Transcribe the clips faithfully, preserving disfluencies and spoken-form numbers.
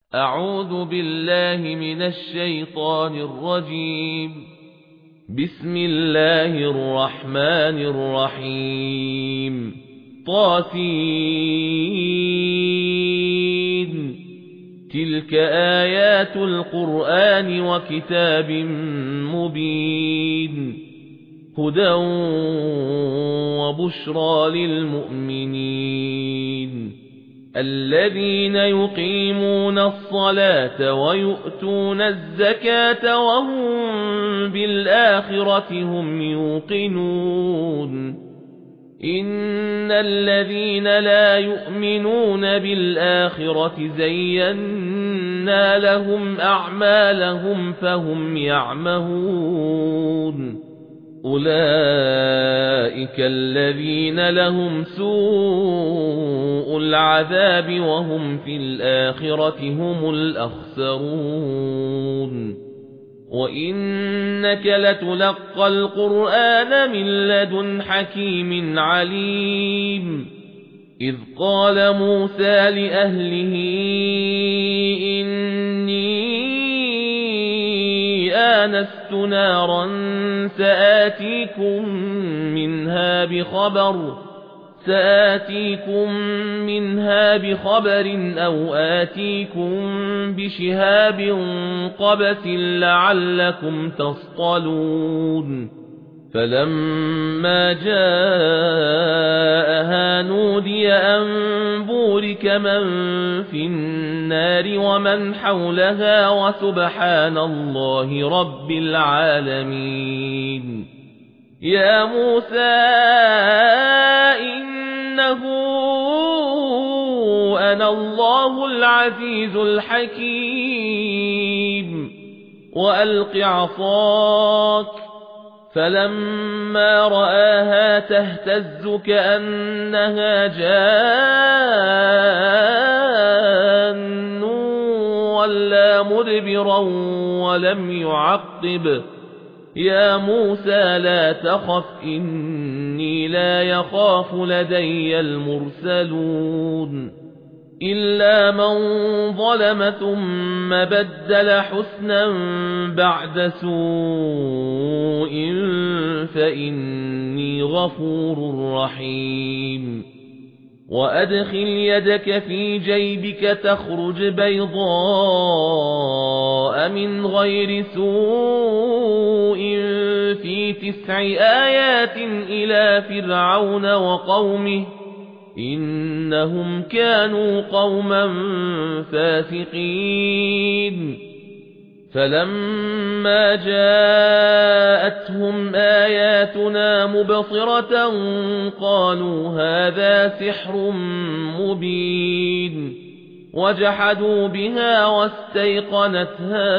أعوذ بالله من الشيطان الرجيم. بسم الله الرحمن الرحيم. طاسين. تلك آيات القرآن وكتاب مبين. هدى وبشرى للمؤمنين الذين يقيمون الصلاة ويؤتون الزكاة وهم بالآخرة هم يوقنون. إن الذين لا يؤمنون بالآخرة زينا لهم أعمالهم فهم يعمهون. أولئك الذين لهم سوء العذاب وهم في الآخرة هم الأخسرون. وإنك لتلقى القرآن من لدن حكيم عليم. إذ قال موسى لأهله إني آنست نارا سآتيكم منها بخبر سآتيكم منها بخبر أو آتيكم بشهاب قبس لعلكم تصطلون. فلما جاءها نودي أن بورك من في النار ومن حولها وسبحان الله رب العالمين. يا موسى إنه أنا الله العزيز الحكيم. وألق عصاك. فلما رآها تهتز كأنها جان ولا مدبرا ولم يعقب. يا موسى لا تخف إني لا يخاف لدي المرسلون. إلا من ظلم ثم بدل حسنا بعد سوء فإني غفور رحيم. وأدخل يدك في جيبك تخرج بيضاء من غير سوء في تسع آيات إلى فرعون وقومه إنهم كانوا قوما فاسقين. فلما جاءتهم آياتنا مبصرة قالوا هذا سحر مبين. وجحدوا بها واستيقنتها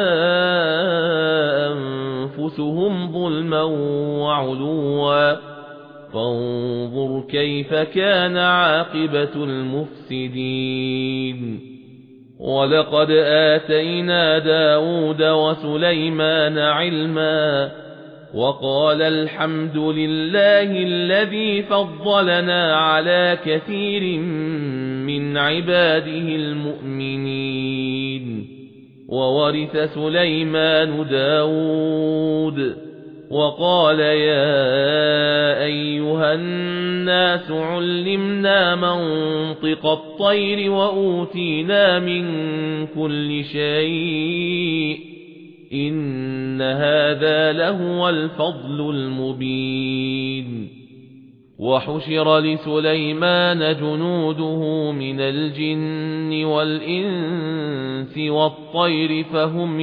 أنفسهم ظلما وعلوا. فانظر كيف كان عاقبة المفسدين. ولقد آتينا داود وسليمان علما. وقال الحمد لله الذي فضلنا على كثير من عباده المؤمنين. وورث سليمان داود. وقال يا أيها الناس علمنا منطق الطير وأوتينا من كل شيء إن هذا لهو الفضل المبين. وحشر لسليمان جنوده من الجن والإنس والطير فهم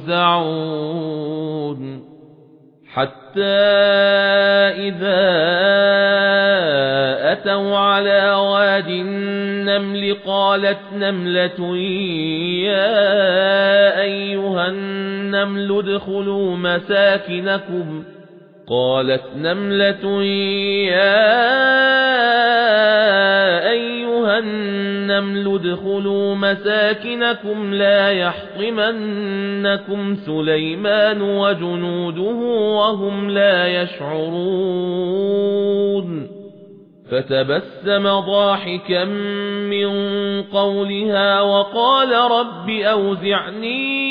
يوزعون. حتى إذا أتوا على واد النمل قالت نملة يا أيها النمل ادخلوا مساكنكم قالت نملة يا أيها النمل ادخلوا مساكنكم لا يحطمنكم سليمان وجنوده وهم لا يشعرون. فتبسم ضاحكا من قولها وقال رب أوزعني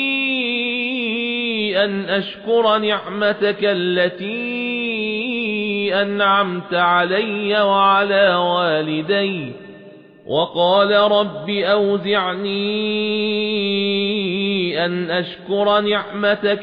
أن أشكر نعمتك التي أنعمت علي وعلى والدي وقال رب أوزعني أن أشكر نعمتك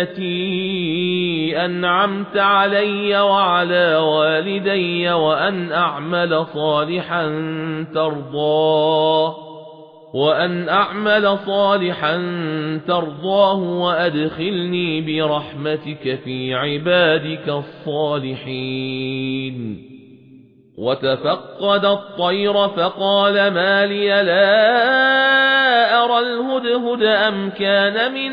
التي أنعمت علي وعلى والدي وأن أعمل صالحا ترضاه وأن أعمل صالحا ترضاه وأدخلني برحمتك في عبادك الصالحين. وتفقد الطير فقال ما لي لا أرى الهدهد أم كان من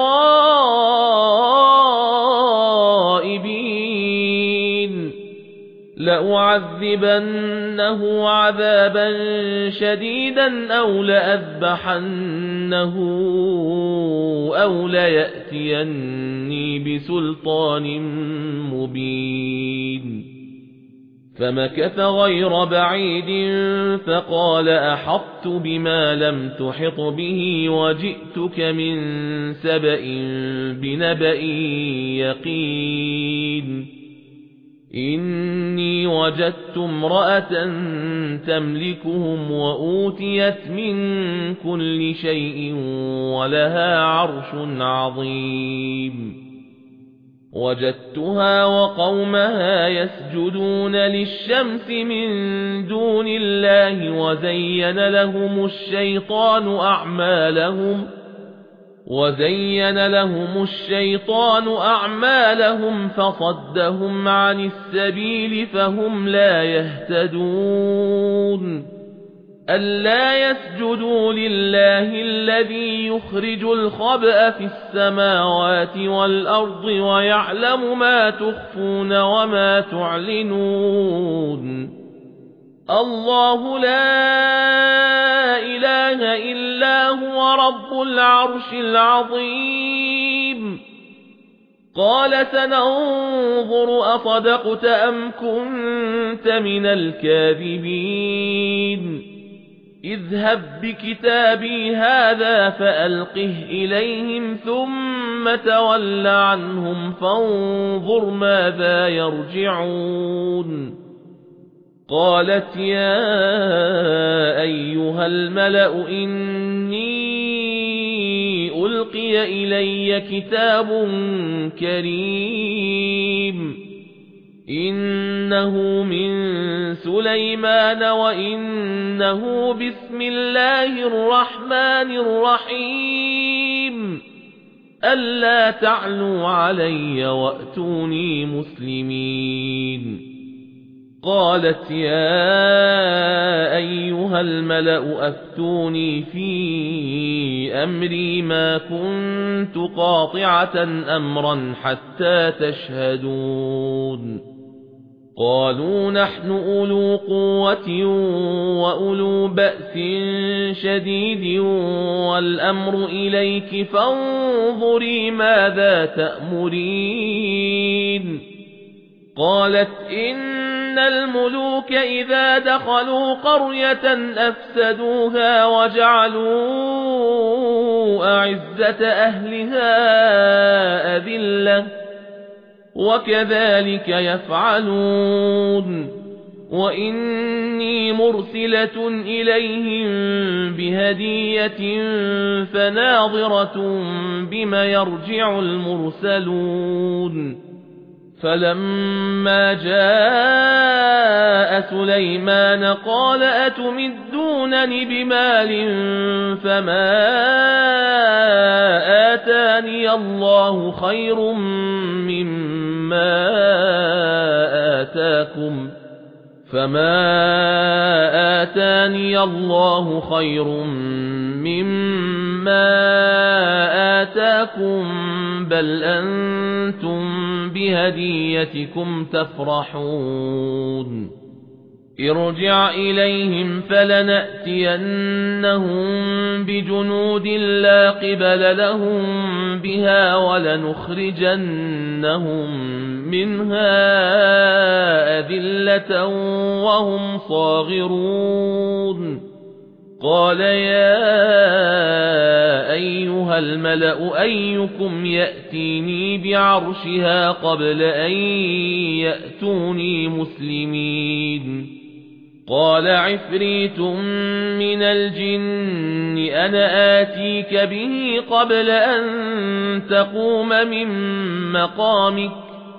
الغائبين لأعذبنه عذابا شديدا أو لأذبحنه أو ليأتيني بسلطان مبين. فمكث غير بعيد فقال أحطت بما لم تحط به وجئتك من سبأ بنبأ يقين. إني وجدت امرأة تملكهم وأوتيت من كل شيء ولها عرش عظيم. وجدتها وقومها يسجدون للشمس من دون الله وزين لهم الشيطان أعمالهم وزين لهم الشيطان أعمالهم فصدهم عن السبيل فهم لا يهتدون. ألا يسجدوا لله الذي يخرج الخبأ في السماوات والأرض ويعلم ما تخفون وما تعلنون. الله لا إله إلا هو رب العرش العظيم. قال سننظر أصدقت أم كنت من الكاذبين. اذهب بكتابي هذا فألقه إليهم ثم تول عنهم فانظر ماذا يرجعون. قالت يا أيها الملأ إني ألقي إلي كتاب كريم إنه من سليمان وإنه بسم الله الرحمن الرحيم ألا تعلوا علي وأتوني مسلمين. قالت يا أيها الملأ أفتوني في أمري ما كنت قاطعة أمرا حتى تشهدون. قالوا نحن أولو قوة وأولو بأس شديد والأمر إليك فانظري ماذا تأمرين. قالت إن الملوك إذا دخلوا قرية أفسدوها وجعلوا أعزة أهلها أذلة وكذلك يفعلون. وإني مرسلة إليهم بهدية فناظرة بما يرجع المرسلون. فلما جاء سليمان قال أتمدونني بمال فما آتاني الله خير مما آتاكم فما آتاني الله خير مما آتاكم بل أنتم بهديتكم تفرحون. ارجع إليهم فلنأتينهم بجنود لا قبل لهم بها ولنخرجنهم منها أذلة وهم صاغرون قال يا أيها الملأ أيكم يأتيني بعرشها قبل أن يأتوني مسلمين قال عفريت من الجن أنا آتيك به قبل أن تقوم من مقامك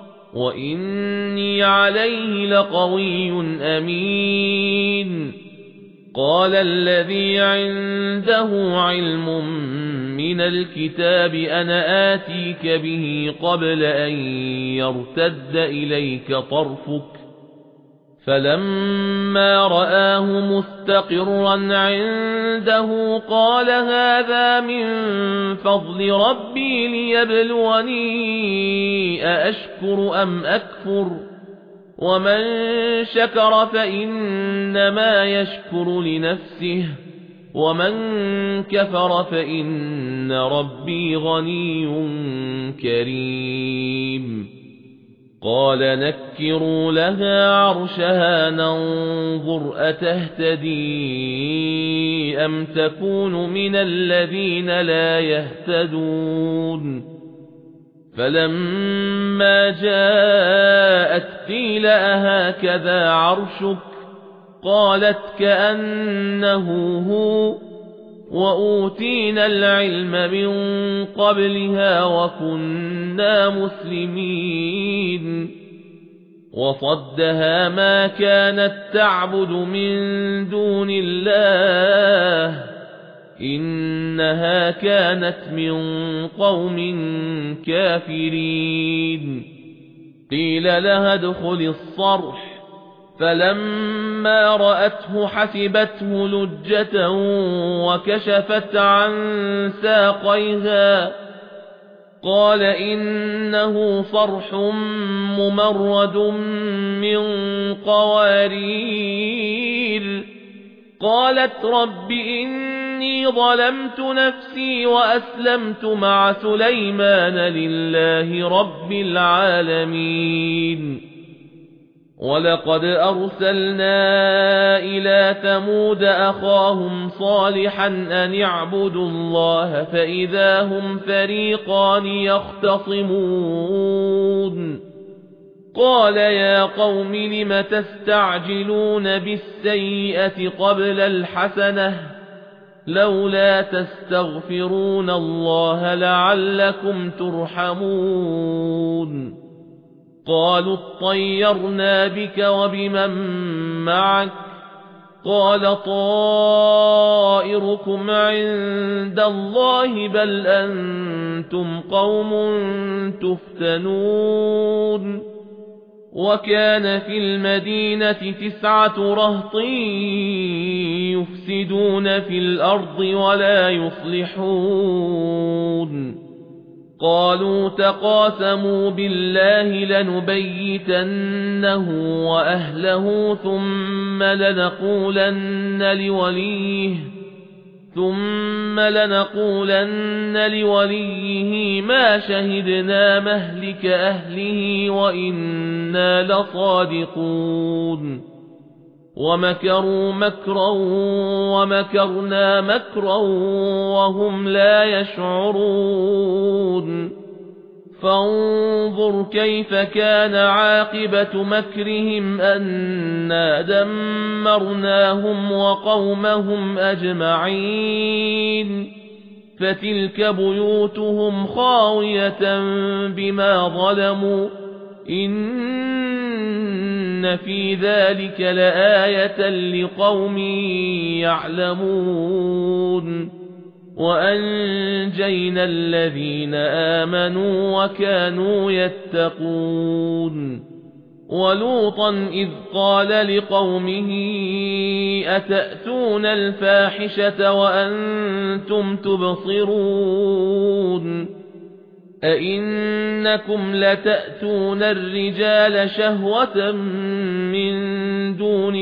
وإني عليه لقوي أمين قال الذي عنده علم من الكتاب أنا آتيك به قبل أن يرتد إليك طرفك فلما رآه مستقرا عنده قال هذا من فضل ربي ليبلوني أأشكر أم أكفر ومن شكر فإنما يشكر لنفسه ومن كفر فإن ربي غني كريم قال نكروا لها عرشها ننظر أتهتدي أم تكون من الذين لا يهتدون فلما جاءت قيل أهكذا عرشك قالت كأنه هو وأوتينا العلم من قبلها وكنا مسلمين وصدها ما كانت تعبد من دون الله إنها كانت من قوم كافرين قيل لها ادخل الصرح فلما رأته حسبته لجة وكشفت عن ساقيها قال إنه صرح ممرد من قوارير قالت رب إني ظلمت نفسي وأسلمت مع سليمان لله رب العالمين ولقد أرسلنا إلى ثمود أخاهم صالحا أن اعبدوا الله فإذا هم فريقان يختصمون قال يا قوم لم تستعجلون بالسيئة قبل الحسنة لولا تستغفرون الله لعلكم ترحمون قالوا اطيرنا بك وبمن معك قال طائركم عند الله بل أنتم قوم تفتنون وكان في المدينة تسعة رهط يفسدون في الأرض ولا يصلحون قالوا تقاسموا بالله لنبيتنه وأهله ثم لنقولن لوليه ثم لنقولن لوليه ما شهدنا مهلك أهله وإنا لصادقون ومكروا مكرا ومكرنا مكرا وهم لا يشعرون فانظر كيف كان عاقبة مكرهم أنا دمرناهم وقومهم أجمعين فتلك بيوتهم خاوية بما ظلموا إن في ذلك لآية لقوم يعلمون وأنجينا الذين آمنوا وكانوا يتقون ولوطا إذ قال لقومه أتأتون الفاحشة وأنتم تبصرون أئنكم لتأتون الرجال شهوة من دون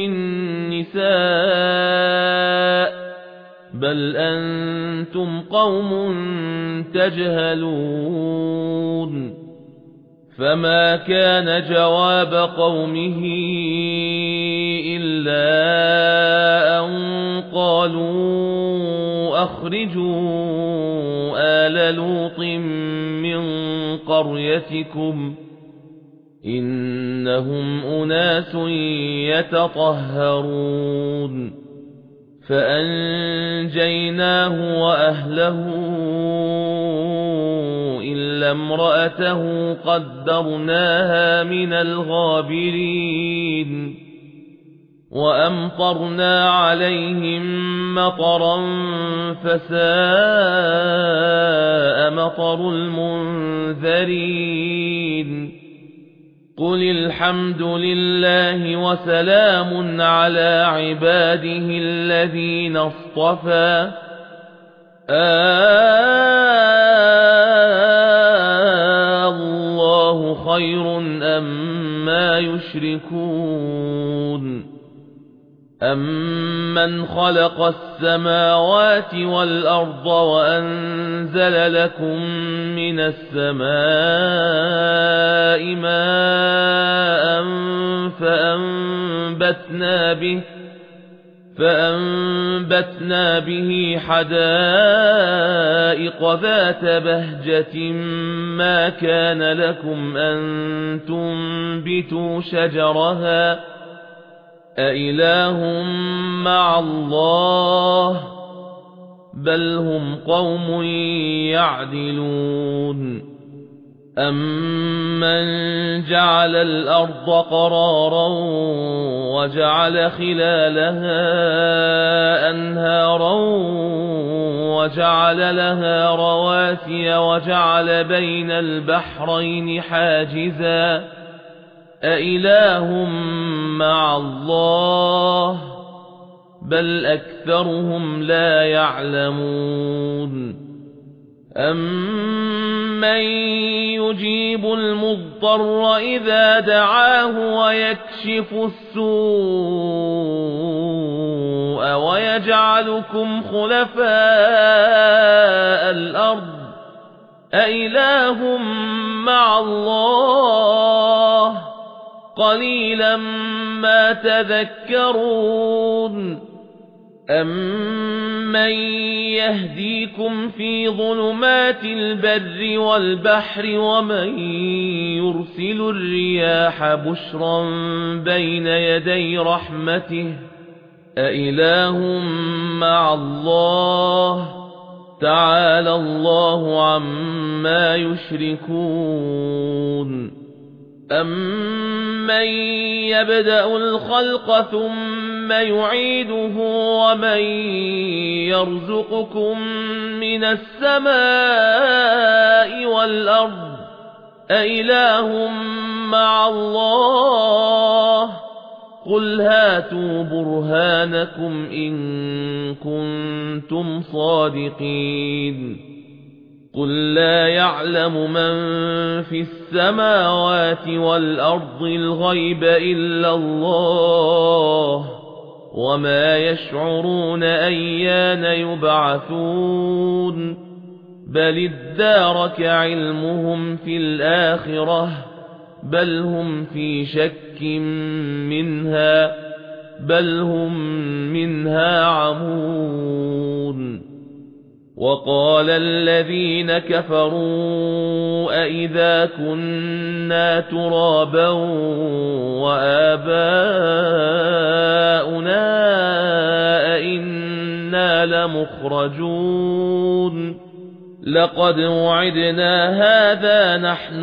النساء بل أنتم قوم تجهلون فما كان جواب قومه إلا أن قالوا أخرجوا آل لوط من قريتكم إنهم أناس يتطهرون فأنجيناه وأهله إلا امرأته قدرناها من الغابرين وأمطرنا عليهم مطرا فساء مطر المنذرين قل الحمد لله وسلام على عباده الذين اصطفى الله خير أما يشركون أمن خلق السماوات والأرض وأنزل لكم من السماء ماء فأنبتنا به فأنبتنا به حدائق ذات بهجة ما كان لكم أن تنبتوا شجرها أإله مع الله بل هم قوم يعدلون أمن جعل الأرض قرارا وجعل خلالها أنهارا وجعل لها رواسي وجعل بين البحرين حاجزا أإله مع الله بل أكثرهم لا يعلمون أمن يجيب المضطر إذا دعاه ويكشف السوء ويجعلكم خلفاء الأرض أإله مع الله قليلا ما تذكرون أمن يهديكم في ظلمات البر والبحر ومن يرسل الرياح بشرا بين يدي رحمته أإله مع الله تعالى الله عما يشركون أمن يبدأ الخلق ثم يعيده ومن يرزقكم من السماء والأرض أإله مع الله قل هاتوا برهانكم إن كنتم صادقين قل لا يعلم من في السماوات والأرض الغيب إلا الله وما يشعرون أيان يبعثون بل ادارك علمهم في الآخرة بل هم في شك منها بل هم منها عمون وقال الذين كفروا أئذا كنا ترابا وآباؤنا أئنا لمخرجون لقد وعدنا هذا نحن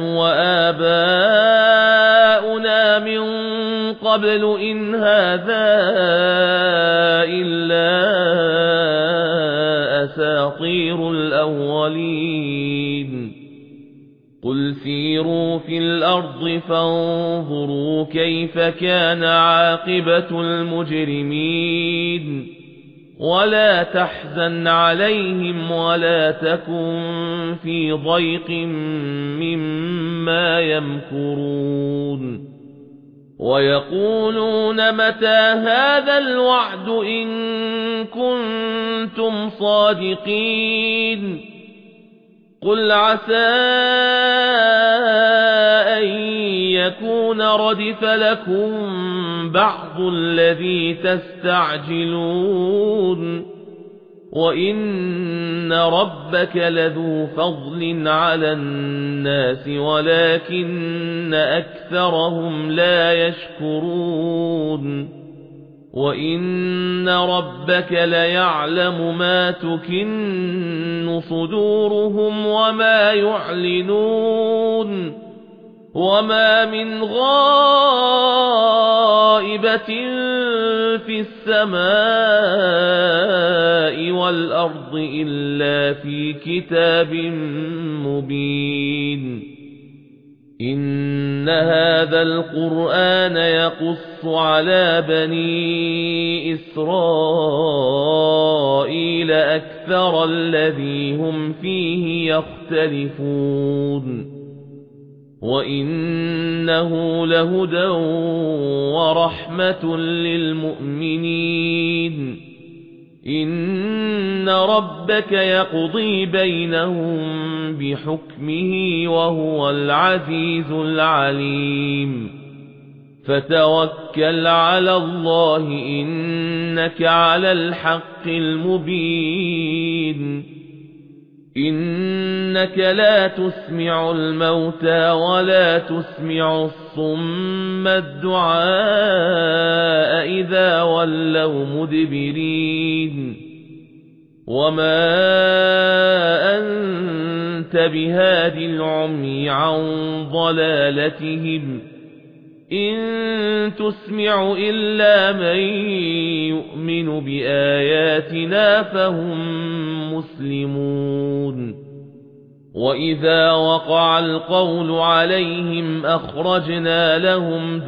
وآباؤنا من قبل إن هذا إلا أساطير الأولين قل سيروا في الأرض فانظروا كيف كان عاقبة المجرمين ولا تحزن عليهم ولا تكن في ضيق مما يمكرون ويقولون متى هذا الوعد إن كنتم صادقين قل عسى أن يكون ردف لكم بعض الذي تستعجلون وإن ربك لذو فضل على الناس ولكن أكثرهم لا يشكرون وإن ربك ليعلم ما تكن صدورهم وما يعلنون وما من غائبة في السماء والأرض إلا في كتاب مبين إن هذا القرآن يقص على بني إسرائيل أكثر الذي هم فيه يختلفون وإنه لهدى ورحمة للمؤمنين إن ربك يقضي بينهم بحكمه وهو العزيز العليم فتوكل على الله إنك على الحق المبين إنك لا تسمع الموتى ولا تسمع الصم الدعاء إذا ولوا مدبرين وما أنت بهاد العمي عن ضلالتهم إن تسمع إلا من يؤمن بآياتنا فهم مسلمون وإذا وقع القول عليهم أخرجنا لهم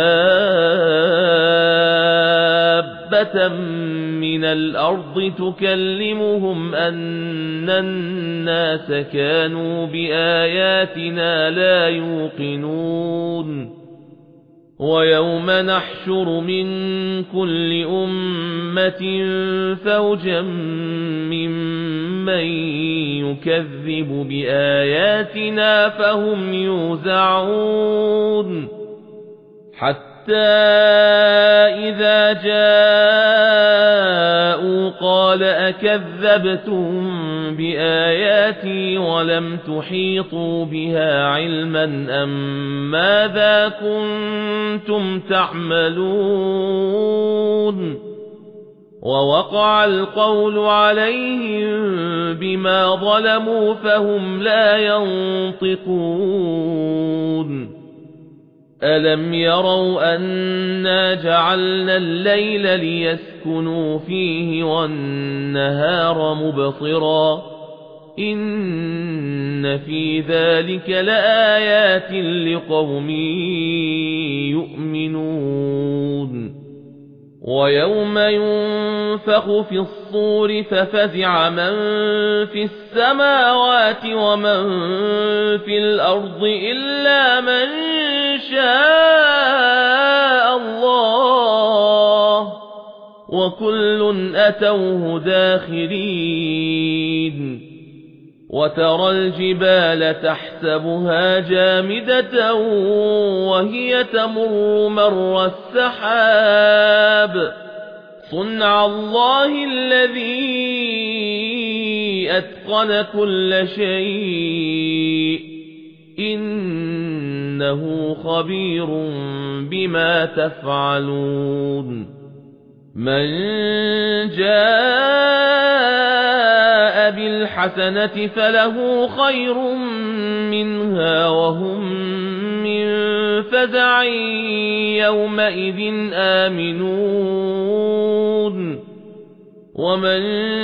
دابة من الأرض تكلمهم أن الناس كانوا بآياتنا لا يوقنون ويوم نحشر من كل أمة فوجا ممن يكذب بآياتنا فهم يوزعون حتى إذا جاءوا قال أكذبتم بآياتي ولم تحيطوا بها علما أم ماذا كنتم تعملون ووقع القول عليهم بما ظلموا فهم لا ينطقون ألم يروا أنا جعلنا الليل ليسكنوا فيه والنهار مبصرا إن في ذلك لآيات لقوم يؤمنون ويوم ينفخ في الصور ففزع من في السماوات ومن في الأرض إلا من شاء الله وكل أتوه داخرين وترى الجبال تحسبها جامدة وهي تمر مر السحاب صنع الله الذي أتقن كل شيء إنه خبير بما تفعلون من جاء بالحسنة فله خير منها وهم من فزع يومئذ آمنون ومن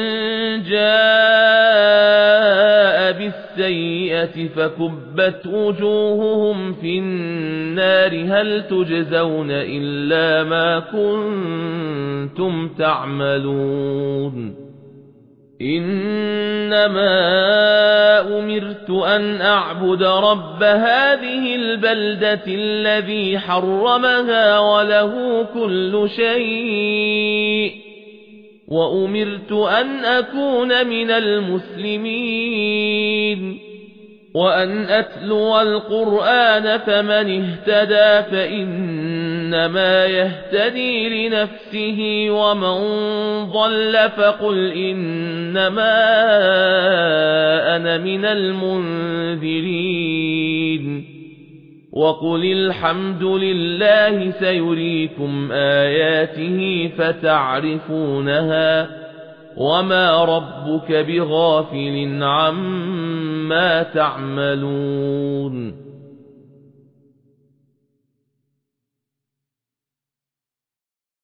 جاء بالسيئة فكبت وجوههم في النار هل تجزون إلا ما كنتم تعملون إنما أمرت أن أعبد رب هذه البلدة الذي حرمها وله كل شيء وأمرت أن أكون من المسلمين وأن أتلو القرآن فمن اهتدى فإنما يهتدي لنفسه ومن ضل فقل إنما أنا من المنذرين وقل الحمد لله سيريكم آياته فتعرفونها وما ربك بغافل عما تعملون